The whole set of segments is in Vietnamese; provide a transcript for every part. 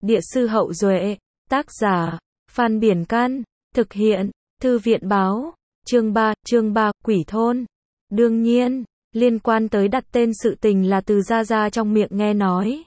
Địa sư Hậu Duệ, tác giả, Phan Biển Can, thực hiện, Thư viện báo, chương 3, Quỷ Thôn. Đương nhiên, liên quan tới đặt tên sự tình là từ Gia Gia trong miệng nghe nói.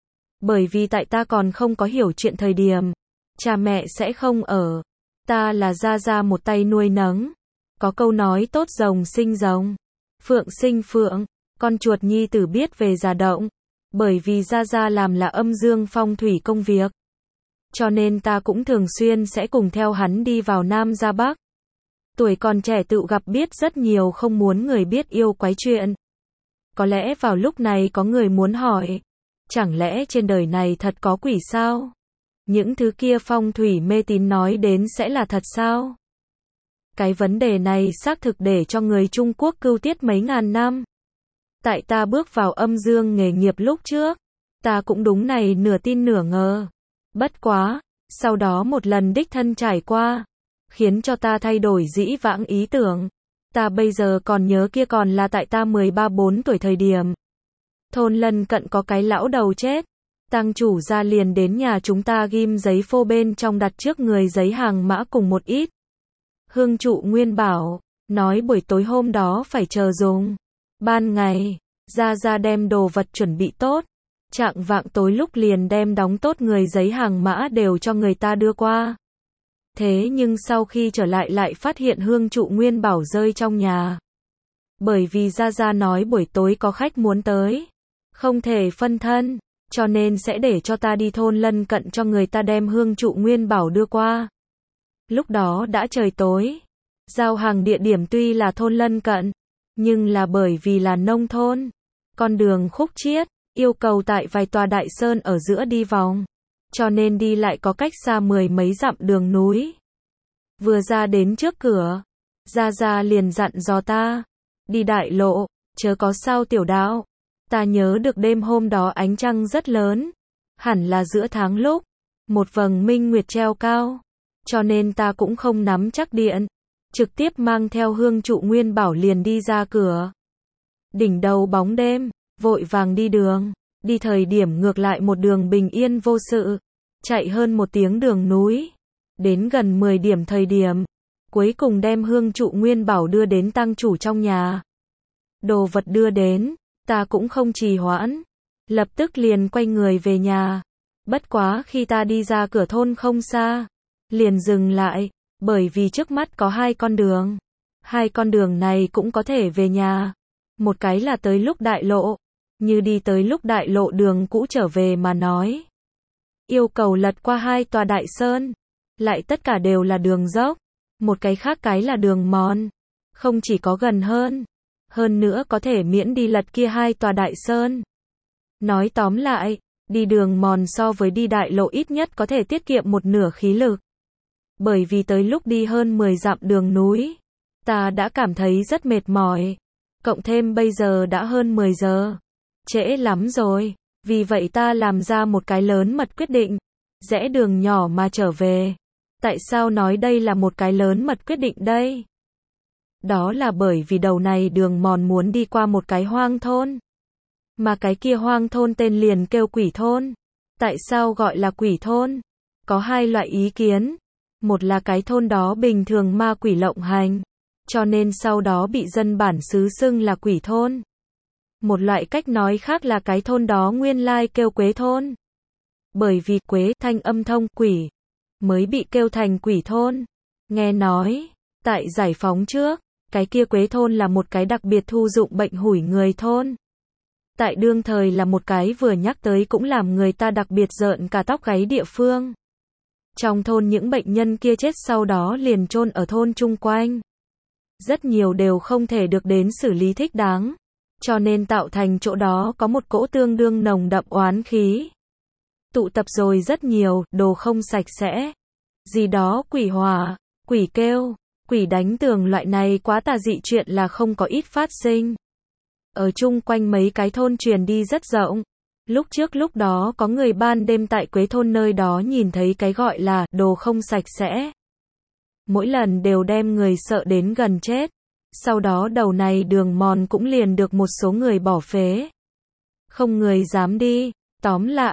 Bởi vì tại ta còn không có hiểu chuyện thời điểm, cha mẹ sẽ không ở. Ta là Gia Gia một tay nuôi nấng. Có câu nói tốt rồng sinh rồng, phượng sinh phượng, con chuột nhi tử biết về già động. Bởi vì Gia Gia làm là âm dương phong thủy công việc, cho nên ta cũng thường xuyên sẽ cùng theo hắn đi vào Nam ra Bắc. Tuổi còn trẻ tự gặp biết rất nhiều không muốn người biết yêu quái chuyện. Có lẽ vào lúc này có người muốn hỏi, chẳng lẽ trên đời này thật có quỷ sao? Những thứ kia phong thủy mê tín nói đến sẽ là thật sao? Cái vấn đề này xác thực để cho người Trung Quốc cưu tiết mấy ngàn năm. Tại ta bước vào âm dương nghề nghiệp lúc trước, ta cũng đúng này nửa tin nửa ngờ. Bất quá, sau đó một lần đích thân trải qua, khiến cho ta thay đổi dĩ vãng ý tưởng. Ta bây giờ còn nhớ kia còn là tại ta 13-14 tuổi thời điểm. Thôn lân cận có cái lão đầu chết, tăng chủ ra liền đến nhà chúng ta ghim giấy phô bên trong đặt trước người giấy hàng mã cùng một ít hương trụ nguyên bảo, nói buổi tối hôm đó phải chờ dùng. Ban ngày, Gia Gia đem đồ vật chuẩn bị tốt, chạng vạng tối lúc liền đem đóng tốt người giấy hàng mã đều cho người ta đưa qua. Thế nhưng sau khi trở lại lại phát hiện hương trụ nguyên bảo rơi trong nhà. Bởi vì Gia Gia nói buổi tối có khách muốn tới, không thể phân thân, cho nên sẽ để cho ta đi thôn lân cận cho người ta đem hương trụ nguyên bảo đưa qua. Lúc đó đã trời tối, giao hàng địa điểm tuy là thôn lân cận, nhưng là bởi vì là nông thôn, con đường khúc chiết, yêu cầu tại vài tòa đại sơn ở giữa đi vòng, cho nên đi lại có cách xa 10 mấy dặm đường núi. Vừa ra đến trước cửa, Gia Gia liền dặn dò ta, đi đại lộ, chớ có sao tiểu đạo. Ta nhớ được đêm hôm đó ánh trăng rất lớn, hẳn là giữa tháng lúc, một vầng minh nguyệt treo cao, cho nên ta cũng không nắm chắc điện, trực tiếp mang theo hương trụ nguyên bảo liền đi ra cửa. Đỉnh đầu bóng đêm, vội vàng đi đường, đi thời điểm ngược lại một đường bình yên vô sự, chạy hơn 1 tiếng đường núi, đến gần 10 điểm thời điểm, cuối cùng đem hương trụ nguyên bảo đưa đến tăng chủ trong nhà. Đồ vật đưa đến, ta cũng không trì hoãn, lập tức liền quay người về nhà. Bất quá khi ta đi ra cửa thôn không xa, liền dừng lại, bởi vì trước mắt có 2 con đường. 2 con đường này cũng có thể về nhà. Một cái là tới lúc đại lộ, như đi tới lúc đại lộ đường cũ trở về mà nói. Yêu cầu lật qua 2 tòa đại sơn, lại tất cả đều là đường dốc. Một cái khác cái là đường mòn, không chỉ có gần hơn nữa có thể miễn đi lật kia 2 tòa đại sơn. Nói tóm lại, đi đường mòn so với đi đại lộ ít nhất có thể tiết kiệm 1/2 khí lực. Bởi vì tới lúc đi hơn 10 dặm đường núi, ta đã cảm thấy rất mệt mỏi. Cộng thêm bây giờ đã hơn 10 giờ. Trễ lắm rồi. Vì vậy ta làm ra một cái lớn mật quyết định. Rẽ đường nhỏ mà trở về. Tại sao nói đây là một cái lớn mật quyết định đây? Đó là bởi vì đầu này đường mòn muốn đi qua một cái hoang thôn. Mà cái kia hoang thôn tên liền kêu quỷ thôn. Tại sao gọi là quỷ thôn? Có 2 loại ý kiến. Một là cái thôn đó bình thường ma quỷ lộng hành, cho nên sau đó bị dân bản xứ xưng là quỷ thôn. Một loại cách nói khác là cái thôn đó nguyên lai kêu quế thôn. Bởi vì quế thanh âm thông quỷ, mới bị kêu thành quỷ thôn. Nghe nói, tại giải phóng trước, cái kia quế thôn là một cái đặc biệt thu dụng bệnh hủi người thôn. Tại đương thời là một cái vừa nhắc tới cũng làm người ta đặc biệt rợn cả tóc gáy địa phương. Trong thôn những bệnh nhân kia chết sau đó liền chôn ở thôn chung quanh. Rất nhiều đều không thể được đến xử lý thích đáng, cho nên tạo thành chỗ đó có một cỗ tương đương nồng đậm oán khí. Tụ tập rồi rất nhiều, đồ không sạch sẽ. Gì đó quỷ hỏa, quỷ kêu, quỷ đánh tường loại này quá tà dị chuyện là không có ít phát sinh. Ở chung quanh mấy cái thôn truyền đi rất rộng. Lúc trước lúc đó có người ban đêm tại Quế thôn nơi đó nhìn thấy cái gọi là đồ không sạch sẽ. Mỗi lần đều đem người sợ đến gần chết. Sau đó đầu này đường mòn cũng liền được một số người bỏ phế. Không người dám đi. Tóm lại,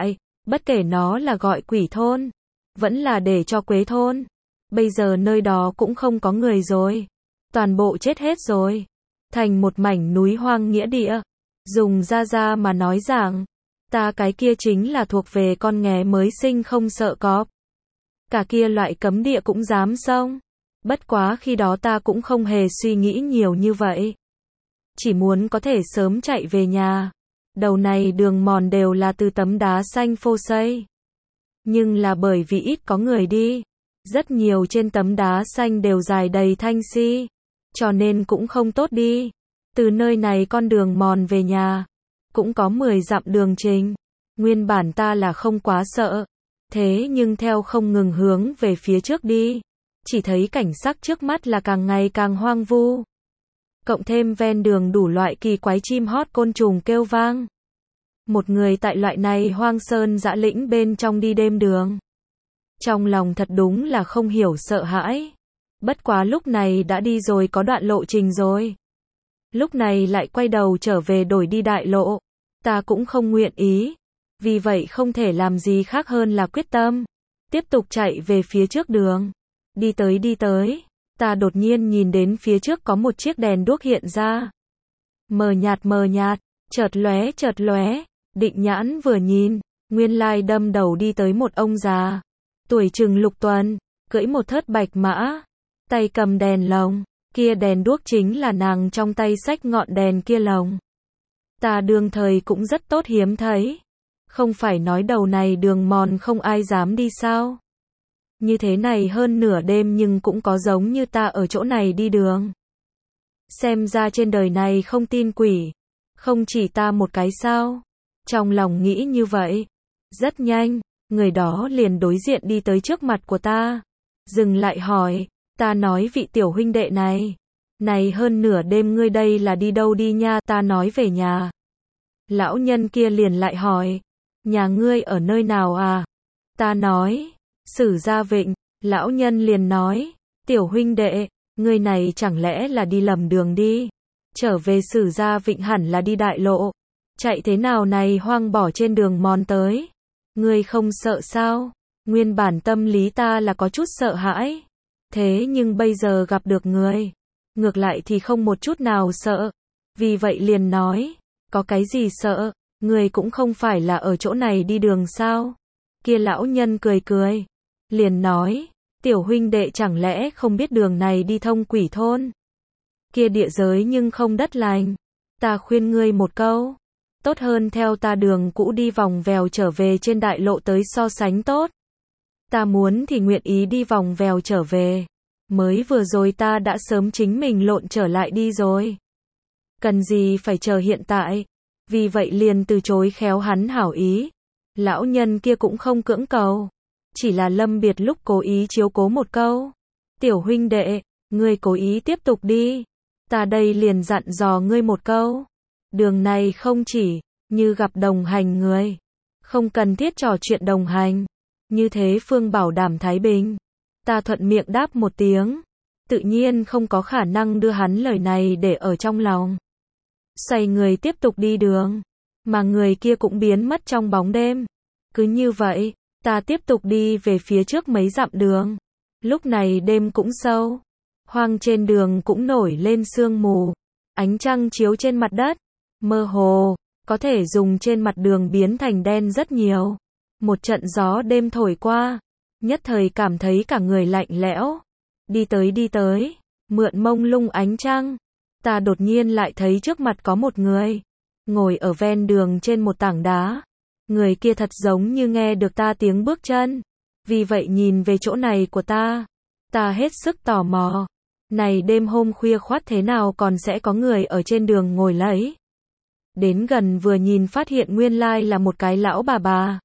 Bất kể nó là gọi quỷ thôn, vẫn là để cho quế thôn. Bây giờ nơi đó cũng không có người rồi. Toàn bộ chết hết rồi. Thành một mảnh núi hoang nghĩa địa. Dùng ra mà nói rằng, ta cái kia chính là thuộc về con nghé mới sinh không sợ cọp. Cả kia loại cấm địa cũng dám xông. Bất quá khi đó ta cũng không hề suy nghĩ nhiều như vậy. Chỉ muốn có thể sớm chạy về nhà. Đầu này đường mòn đều là từ tấm đá xanh phô xây. Nhưng là bởi vì ít có người đi. Rất nhiều trên tấm đá xanh đều dài đầy thanh si. Cho nên cũng không tốt đi. Từ nơi này con đường mòn về nhà. Cũng có 10 dặm đường trình. Nguyên bản ta là không quá sợ. Thế nhưng theo không ngừng hướng về phía trước đi. Chỉ thấy cảnh sắc trước mắt là càng ngày càng hoang vu. Cộng thêm ven đường đủ loại kỳ quái chim hót côn trùng kêu vang. Một người tại loại này hoang sơn dã lĩnh bên trong đi đêm đường. Trong lòng thật đúng là không hiểu sợ hãi. Bất quá lúc này đã đi rồi có đoạn lộ trình rồi. Lúc này lại quay đầu trở về đổi đi đại lộ. Ta cũng không nguyện ý. Vì vậy không thể làm gì khác hơn là quyết tâm. Tiếp tục chạy về phía trước đường. Đi tới. Ta đột nhiên nhìn đến phía trước có một chiếc đèn đuốc hiện ra. Mờ nhạt, chợt lóe. Định nhãn vừa nhìn. Nguyên lai đâm đầu đi tới một ông già. Tuổi chừng lục tuần. Cưỡi một thớt bạch mã. Tay cầm đèn lồng. Kia đèn đuốc chính là nàng trong tay xách ngọn đèn kia lồng. Ta đương thời cũng rất tốt hiếm thấy. Không phải nói đầu này đường mòn không ai dám đi sao? Như thế này hơn nửa đêm nhưng cũng có giống như ta ở chỗ này đi đường. Xem ra trên đời này không tin quỷ. Không chỉ ta một cái sao? Trong lòng nghĩ như vậy. Rất nhanh, người đó liền đối diện đi tới trước mặt của ta. Dừng lại hỏi. Ta nói vị tiểu huynh đệ này. Này hơn nửa đêm ngươi đây là đi đâu đi nha? Ta nói về nhà. Lão nhân kia liền lại hỏi. Nhà ngươi ở nơi nào à? Ta nói. Sử Gia Vịnh. Lão nhân liền nói. Tiểu huynh đệ, ngươi này chẳng lẽ là đi lầm đường đi? Trở về Sử Gia Vịnh hẳn là đi đại lộ. Chạy thế nào này hoang bỏ trên đường mòn tới? Ngươi không sợ sao? Nguyên bản tâm lý ta là có chút sợ hãi. Thế nhưng bây giờ gặp được người. Ngược lại thì không một chút nào sợ. Vì vậy liền nói. Có cái gì sợ? Người cũng không phải là ở chỗ này đi đường sao? Kia lão nhân cười. Liền nói. Tiểu huynh đệ chẳng lẽ không biết đường này đi thông quỷ thôn? Kia địa giới nhưng không đất lành. Ta khuyên ngươi một câu. Tốt hơn theo ta đường cũ đi vòng vèo trở về trên đại lộ tới so sánh tốt. Ta muốn thì nguyện ý đi vòng vèo trở về. Mới vừa rồi ta đã sớm chính mình lộn trở lại đi rồi. Cần gì phải chờ hiện tại. Vì vậy liền từ chối khéo hắn hảo ý. Lão nhân kia cũng không cưỡng cầu. Chỉ là Lâm Biệt lúc cố ý chiếu cố một câu. Tiểu huynh đệ, ngươi cố ý tiếp tục đi. Ta đây liền dặn dò ngươi một câu. Đường này không chỉ như gặp đồng hành người. Không cần thiết trò chuyện đồng hành. Như thế phương bảo đảm thái bình. Ta thuận miệng đáp một tiếng. Tự nhiên không có khả năng đưa hắn lời này để ở trong lòng. Xoay người tiếp tục đi đường. Mà người kia cũng biến mất trong bóng đêm. Cứ như vậy, ta tiếp tục đi về phía trước mấy dặm đường. Lúc này đêm cũng sâu. Hoang trên đường cũng nổi lên sương mù. Ánh trăng chiếu trên mặt đất. Mơ hồ, có thể dùng trên mặt đường biến thành đen rất nhiều. Một trận gió đêm thổi qua. Nhất thời cảm thấy cả người lạnh lẽo. Đi tới, mượn mông lung ánh trăng. Ta đột nhiên lại thấy trước mặt có một người. Ngồi ở ven đường trên một tảng đá. Người kia thật giống như nghe được ta tiếng bước chân. Vì vậy nhìn về chỗ này của ta. Ta hết sức tò mò. Này đêm hôm khuya khoắt thế nào còn sẽ có người ở trên đường ngồi lấy. Đến gần vừa nhìn phát hiện nguyên lai là một cái lão bà bà.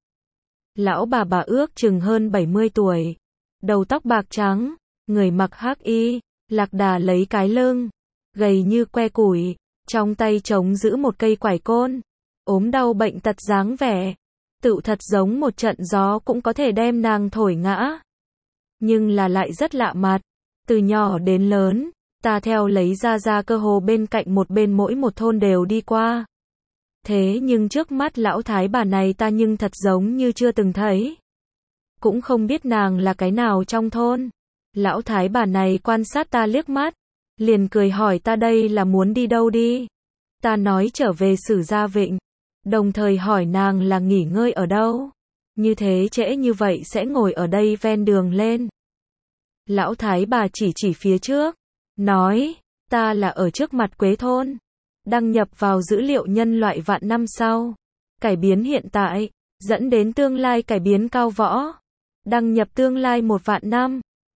Lão bà bà ước chừng hơn 70 tuổi. Đầu tóc bạc trắng. Người mặc hắc y. Lạc đà lấy cái lưng. Gầy như que củi. Trong tay trống giữ một cây quải côn. Ốm đau bệnh tật dáng vẻ. Tựu thật giống một trận gió cũng có thể đem nàng thổi ngã. Nhưng là lại rất lạ mặt. Từ nhỏ đến lớn, ta theo lấy ra cơ hồ bên cạnh một bên mỗi một thôn đều đi qua. Thế nhưng trước mắt lão thái bà này ta nhưng thật giống như chưa từng thấy. Cũng không biết nàng là cái nào trong thôn. Lão thái bà này quan sát ta liếc mắt, liền cười hỏi ta đây là muốn đi đâu đi. Ta nói trở về Sử Gia Vịnh, đồng thời hỏi nàng là nghỉ ngơi ở đâu. Như thế trễ như vậy sẽ ngồi ở đây ven đường lên. Lão thái bà chỉ phía trước, nói, ta là ở trước mặt Quế thôn, đăng nhập vào dữ liệu nhân loại vạn năm sau, cải biến hiện tại, dẫn đến tương lai cải biến cao võ, đăng nhập tương lai 1 vạn năm.